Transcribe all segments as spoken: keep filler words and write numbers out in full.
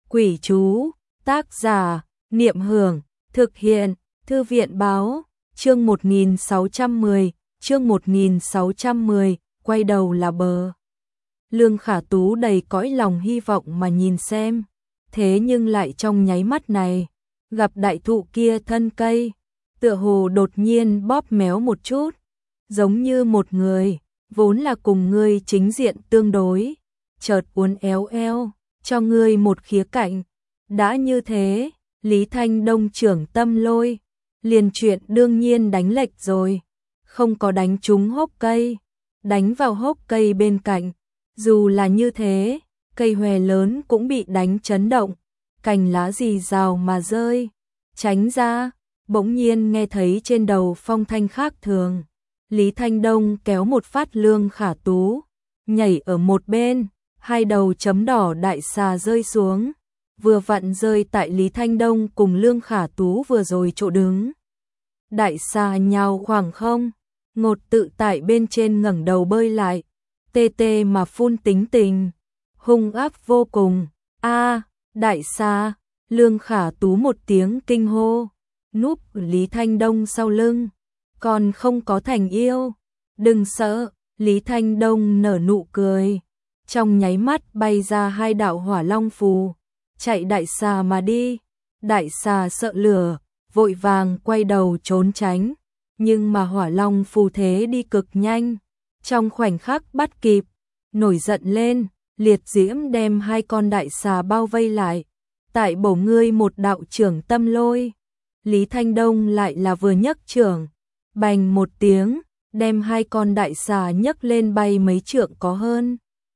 Quỷ chú, tác giả, Niệm Hưởng, thực hiện, Thư viện báo, chương một nghìn sáu trăm mười, chương một nghìn sáu trăm mười, quay đầu là bờ. Lương Khả Tú đầy cõi lòng hy vọng mà nhìn xem, thế nhưng lại trong nháy mắt này, gặp đại thụ kia thân cây, tựa hồ đột nhiên bóp méo một chút, giống như một người, vốn là cùng ngươi chính diện tương đối, chợt uốn éo eo, cho ngươi một khía cạnh. Đã như thế, Lý Thanh Đông trưởng tâm lôi, liền chuyện đương nhiên đánh lệch rồi, không có đánh trúng hốc cây, đánh vào hốc cây bên cạnh, dù là như thế, cây hòe lớn cũng bị đánh chấn động, cành lá rì rào mà rơi, tránh ra, bỗng nhiên nghe thấy trên đầu phong thanh khác thường. Lý Thanh Đông kéo một phát Lương Khả Tú, nhảy ở một bên, hai đầu chấm đỏ đại xà rơi xuống, vừa vặn rơi tại Lý Thanh Đông cùng Lương Khả Tú vừa rồi chỗ đứng. Đại xà nhào khoảng không, ngột tự tại bên trên ngẩng đầu bơi lại, tê tê mà phun tính tình, hung ác vô cùng. A, đại xà, Lương Khả Tú một tiếng kinh hô, núp Lý Thanh Đông sau lưng, còn không có thành yêu, đừng sợ. Lý Thanh Đông nở nụ cười, trong nháy mắt bay ra hai đạo hỏa long phù, chạy đại xà mà đi. Đại xà sợ lửa, vội vàng quay đầu trốn tránh, nhưng mà hỏa long phù thế đi cực nhanh, trong khoảnh khắc bắt kịp, nổi giận lên, liệt diễm đem hai con đại xà bao vây lại, tại bổ ngươi một đạo trưởng tâm lôi. Lý Thanh Đông lại là vừa nhấc trưởng, bành một tiếng, đem hai con đại xà nhấc lên bay mấy trượng có hơn.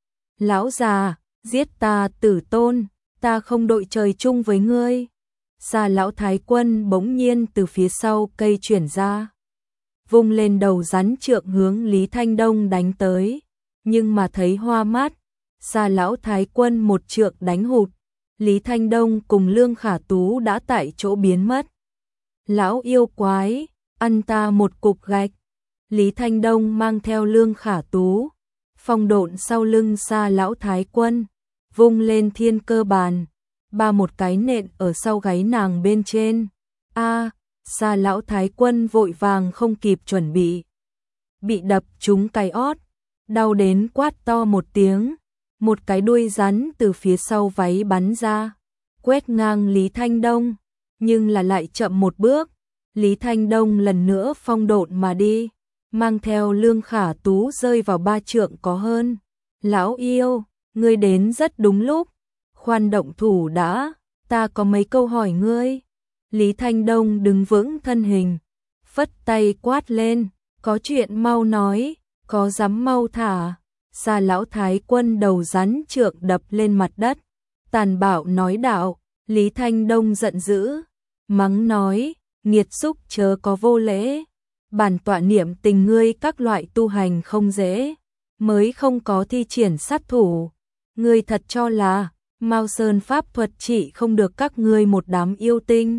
Lão già, giết ta tử tôn, ta không đội trời chung với ngươi. Xà lão thái quân bỗng nhiên từ phía sau cây chuyển ra, vung lên đầu rắn trượng hướng Lý Thanh Đông đánh tới, nhưng mà thấy hoa mắt, xà lão thái quân một trượng đánh hụt, Lý Thanh Đông cùng Lương Khả Tú đã tại chỗ biến mất. Lão yêu quái, ăn ta một cục gạch. Lý Thanh Đông mang theo Lương Khả Tú, phong độn sau lưng xà lão thái quân, vung lên thiên cơ bàn, ba một cái nện ở sau gáy nàng bên trên. A, xà lão thái quân vội vàng không kịp chuẩn bị, bị đập trúng cái ót, đau đến quát to một tiếng, một cái đuôi rắn từ phía sau váy bắn ra, quét ngang Lý Thanh Đông, nhưng là lại chậm một bước. Lý Thanh Đông lần nữa phong độn mà đi, mang theo Lương Khả Tú rơi vào ba trượng có hơn. Lão yêu, ngươi đến rất đúng lúc, khoan động thủ đã, ta có mấy câu hỏi ngươi. Lý Thanh Đông đứng vững thân hình, phất tay quát lên, có chuyện mau nói, có dám mau thả. Xà lão thái quân đầu rắn trượng đập lên mặt đất, tàn bạo nói đạo. Lý Thanh Đông giận dữ, mắng nói, nghiệt xúc chớ có vô lễ, bản tọa niệm tình ngươi các loại tu hành không dễ, mới không có thi triển sát thủ. Ngươi thật cho là Mao Sơn pháp thuật chỉ không được các ngươi một đám yêu tinh.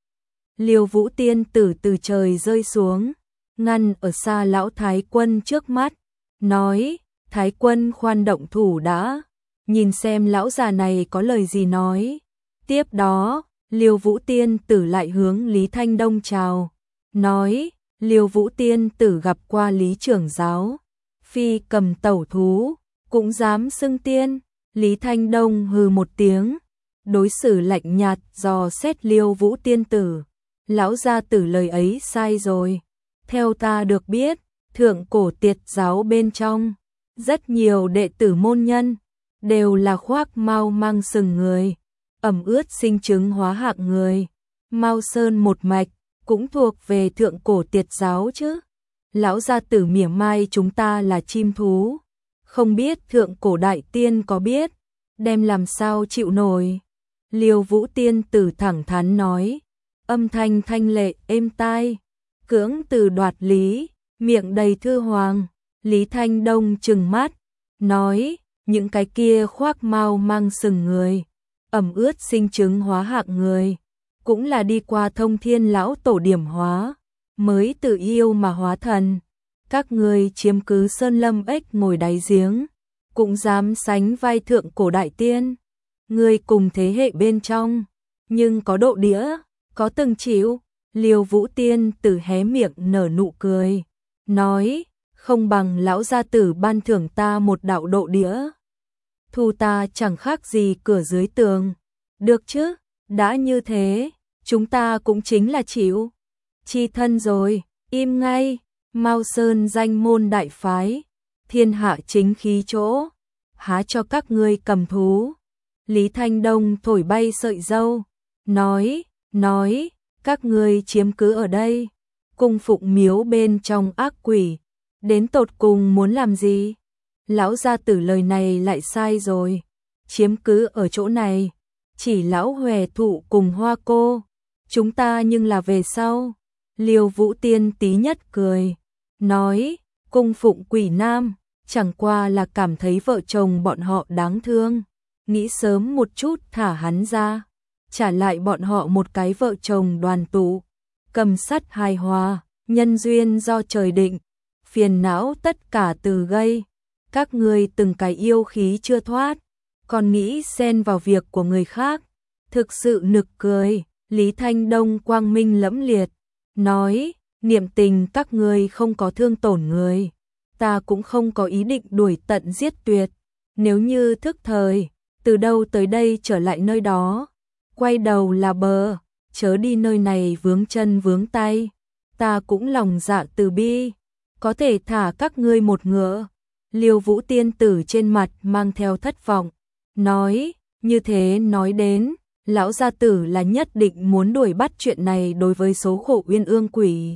Liêu Vũ tiên tử từ trời rơi xuống, ngăn ở xa lão thái quân trước mắt, nói, thái quân khoan động thủ đã, nhìn xem lão già này có lời gì nói. Tiếp đó, Liêu Vũ tiên tử lại hướng Lý Thanh Đông chào, nói, Liêu Vũ tiên tử gặp qua Lý trưởng giáo, phi cầm tẩu thú, cũng dám xưng tiên. Lý Thanh Đông hừ một tiếng, đối xử lạnh nhạt dò xét Liêu Vũ tiên tử, lão gia tử lời ấy sai rồi. Theo ta được biết, thượng cổ tiệt giáo bên trong, rất nhiều đệ tử môn nhân, đều là khoác mau mang sừng người, ẩm ướt sinh chứng hóa hạng người. Mao Sơn một mạch, cũng thuộc về thượng cổ tiệt giáo chứ. Lão gia tử mỉa mai chúng ta là chim thú, không biết thượng cổ đại tiên có biết, đem làm sao chịu nổi. Liêu Vũ tiên tử thẳng thắn nói, âm thanh thanh lệ êm tai, cưỡng từ đoạt lý, miệng đầy thư hoàng. Lý Thanh Đông trừng mắt, nói, những cái kia khoác mau mang sừng người, ẩm ướt sinh chứng hóa hạng người, cũng là đi qua thông thiên lão tổ điểm hóa, mới tự yêu mà hóa thần. Các người chiếm cứ sơn lâm ếch ngồi đáy giếng, cũng dám sánh vai thượng cổ đại tiên. Người cùng thế hệ bên trong, nhưng có độ đĩa, có từng chịu. Liêu Vũ Tiên Tử hé miệng nở nụ cười, nói, không bằng lão gia tử ban thưởng ta một đạo độ đĩa. Thu ta chẳng khác gì cửa dưới tường. Được chứ, đã như thế, chúng ta cũng chính là chịu. Chi thân rồi, im ngay, Mao Sơn danh môn đại phái, thiên hạ chính khí chỗ, há cho các ngươi cầm thú. Lý Thanh Đông thổi bay sợi râu, nói, nói, các ngươi chiếm cứ ở đây, cung phụng miếu bên trong ác quỷ, đến tột cùng muốn làm gì? Lão gia tử lời này lại sai rồi, chiếm cứ ở chỗ này, chỉ lão Hòe Thụ cùng Hoa Cô, chúng ta nhưng là về sau. Liêu Vũ Tiên tí nhất cười, nói, cung phụng quỷ nam, chẳng qua là cảm thấy vợ chồng bọn họ đáng thương, nghĩ sớm một chút thả hắn ra, trả lại bọn họ một cái vợ chồng đoàn tụ, cầm sắt hài hòa, nhân duyên do trời định, phiền não tất cả từ gây, các ngươi từng cái yêu khí chưa thoát, còn nghĩ xen vào việc của người khác, thực sự nực cười. Lý Thanh Đông quang minh lẫm liệt, nói, niệm tình các ngươi không có thương tổn người, ta cũng không có ý định đuổi tận giết tuyệt, nếu như thức thời, từ đâu tới đây trở lại nơi đó, quay đầu là bờ, chớ đi nơi này vướng chân vướng tay, ta cũng lòng dạ từ bi, có thể thả các ngươi một ngựa. Liêu Vũ Tiên Tử trên mặt mang theo thất vọng, nói, như thế nói đến, lão gia tử là nhất định muốn đuổi bắt chuyện này đối với số khổ uyên ương quỷ.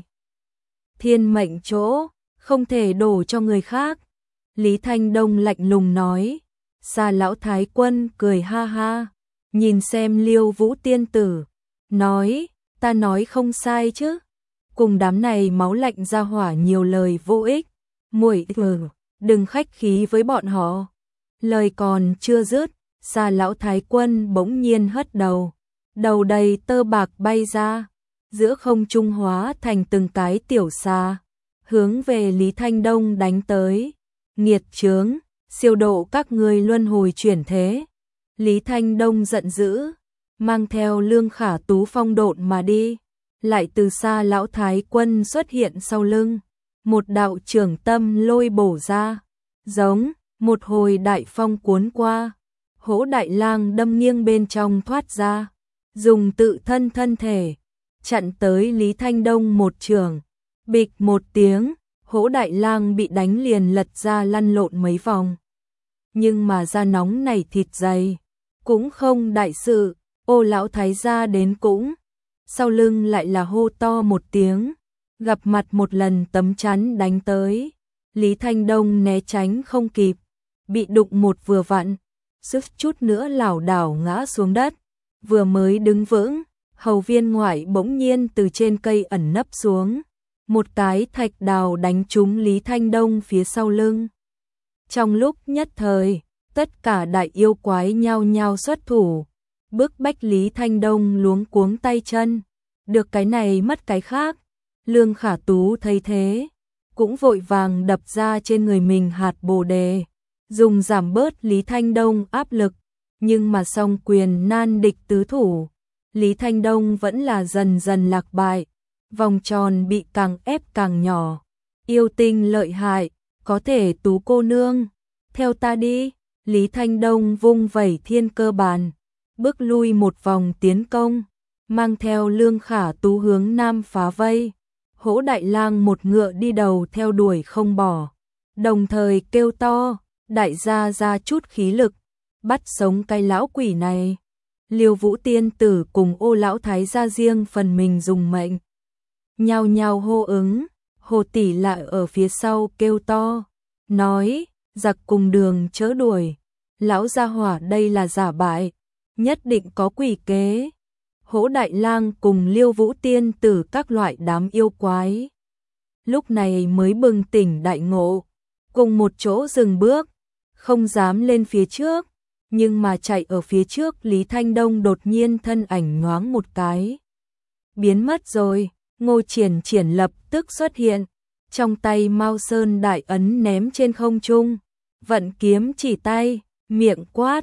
Thiên mệnh chỗ, không thể đổ cho người khác. Lý Thanh Đông lạnh lùng nói, Sa lão thái quân cười ha ha, nhìn xem Liêu Vũ Tiên Tử, nói, ta nói không sai chứ, cùng đám này máu lạnh ra hỏa nhiều lời vô ích, muội ừ, đừng khách khí với bọn họ. Lời còn chưa dứt, Sa lão thái quân bỗng nhiên hất đầu, đầu đầy tơ bạc bay ra, giữa không trung hóa thành từng cái tiểu sa, hướng về Lý Thanh Đông đánh tới. Nghiệt chướng, siêu độ các ngươi luân hồi chuyển thế. Lý Thanh Đông giận dữ, mang theo Lương Khả Tú phong độn mà đi, lại từ xa lão thái quân xuất hiện sau lưng, một đạo trưởng tâm lôi bổ ra, giống một hồi đại phong cuốn qua, Hỗ Đại Lang đâm nghiêng bên trong thoát ra, dùng tự thân thân thể chặn tới Lý Thanh Đông một trường, bịch một tiếng, Hỗ Đại Lang bị đánh liền lật ra lăn lộn mấy vòng. Nhưng mà da nóng này thịt dày, cũng không đại sự, Ô lão thái gia đến cũng, sau lưng lại là hô to một tiếng, gặp mặt một lần tấm chắn đánh tới, Lý Thanh Đông né tránh không kịp, bị đụng một vừa vặn, sức chút nữa lảo đảo ngã xuống đất, vừa mới đứng vững, hầu viên ngoại bỗng nhiên từ trên cây ẩn nấp xuống, một cái thạch đào đánh trúng Lý Thanh Đông phía sau lưng. Trong lúc nhất thời, tất cả đại yêu quái nhao nhao xuất thủ, bức bách Lý Thanh Đông luống cuống tay chân, được cái này mất cái khác. Lương Khả Tú thấy thế, cũng vội vàng đập ra trên người mình hạt bồ đề, dùng giảm bớt Lý Thanh Đông áp lực, nhưng mà song quyền nan địch tứ thủ, Lý Thanh Đông vẫn là dần dần lạc bại, vòng tròn bị càng ép càng nhỏ. Yêu tinh lợi hại, có thể Tú cô nương, theo ta đi. Lý Thanh Đông vung vẩy thiên cơ bàn, bước lui một vòng tiến công, mang theo Lương Khả Tú hướng nam phá vây. Hỗ Đại Lang một ngựa đi đầu theo đuổi không bỏ, đồng thời kêu to, đại gia ra chút khí lực, bắt sống cái lão quỷ này. Liêu Vũ Tiên Tử cùng Ô lão thái gia riêng phần mình dùng mệnh, nhao nhao hô ứng. Hồ tỷ lại ở phía sau kêu to, nói, giặc cùng đường chớ đuổi, lão gia hỏa đây là giả bại, nhất định có quỷ kế. Hỗ Đại Lang cùng Liêu Vũ Tiên Tử các loại đám yêu quái, lúc này mới bừng tỉnh đại ngộ, cùng một chỗ dừng bước, không dám lên phía trước, nhưng mà chạy ở phía trước Lý Thanh Đông đột nhiên thân ảnh nhoáng một cái, biến mất rồi. Ngô Triển Triển lập tức xuất hiện, trong tay Mao Sơn đại ấn ném trên không trung, vận kiếm chỉ tay, miệng quát,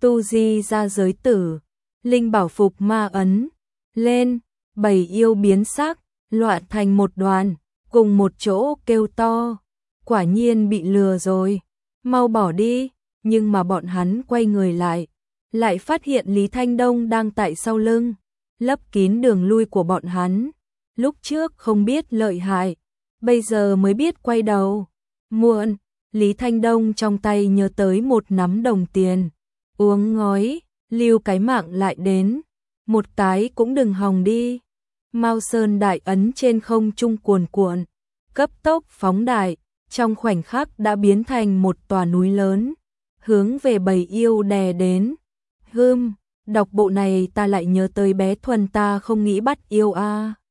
tu di ra giới tử, linh bảo phục ma ấn, lên, bầy yêu biến sắc, loạn thành một đoàn, cùng một chỗ kêu to, quả nhiên bị lừa rồi, mau bỏ đi, nhưng mà bọn hắn quay người lại, lại phát hiện Lý Thanh Đông đang tại sau lưng, lấp kín đường lui của bọn hắn, lúc trước không biết lợi hại, bây giờ mới biết quay đầu, muộn, Lý Thanh Đông trong tay nhớ tới một nắm đồng tiền, uống ngói, lưu cái mạng lại đến, một cái cũng đừng hòng đi. Mao Sơn đại ấn trên không trung cuồn cuộn, cấp tốc phóng đại, trong khoảnh khắc đã biến thành một tòa núi lớn, hướng về bầy yêu đè đến. Hừm, đọc bộ này ta lại nhớ tới bé Thuần ta không nghĩ bắt yêu a. À.